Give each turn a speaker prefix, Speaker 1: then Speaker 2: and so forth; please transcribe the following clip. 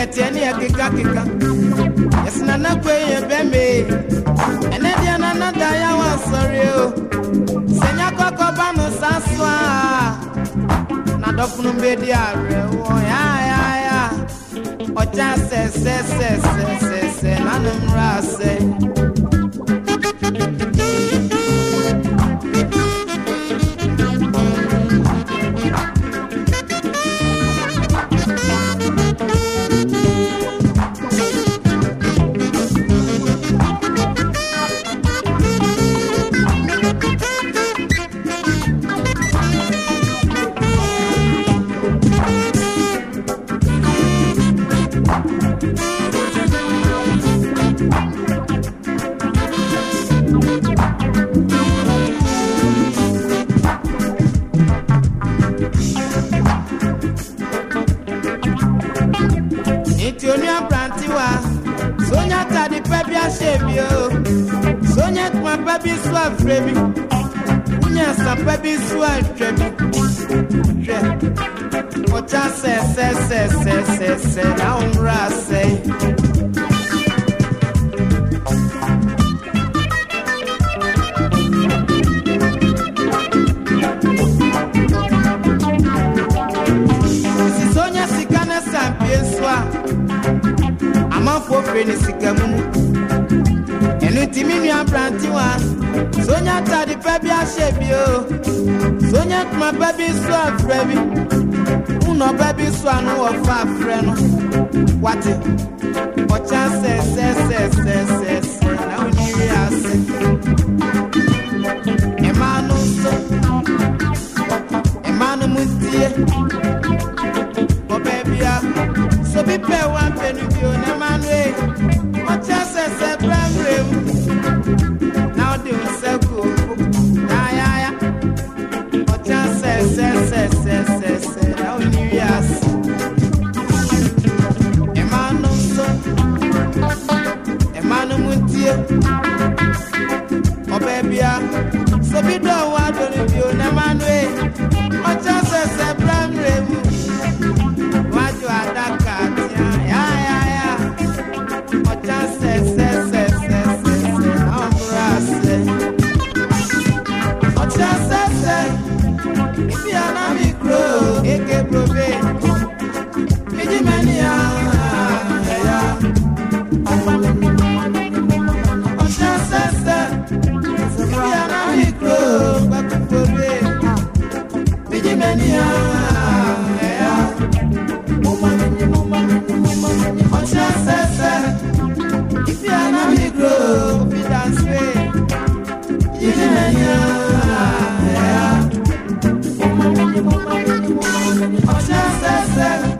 Speaker 1: Betty kika. Yes, Nana Quay, Bembe. And then another I was sorry. Senya Cocobano Saswa. Nadopnum Bedia. Oh, yeah. Or just say, Nanum Rase. Sonya tadi pebi a shebio. Sonya tma pebi swa frebi. Unya sa pebi swa trebi. Ocha se na umra se. Si sonya sikana sampie swa. Amafo feni sikamu enu timi mi apranti wa sonya tadi pebi a shebio sonya tma pebi so afrebi uno pebi so anu ofa afre no wate ocha se na uniri ase emanu mutie o baby a so be pe wa penu bi o na manwe o cha se primary now the circle ya o cha se now new years emanu mutie o baby a so be do wa penu bi o na manwe o cha se primary waju adaka ya o cha se ambrase o cha se if you na mi grow eke probe miji mania ya o cha se if you na mi grow back probe miji mania if you are not me grow, we dance way. Yeah.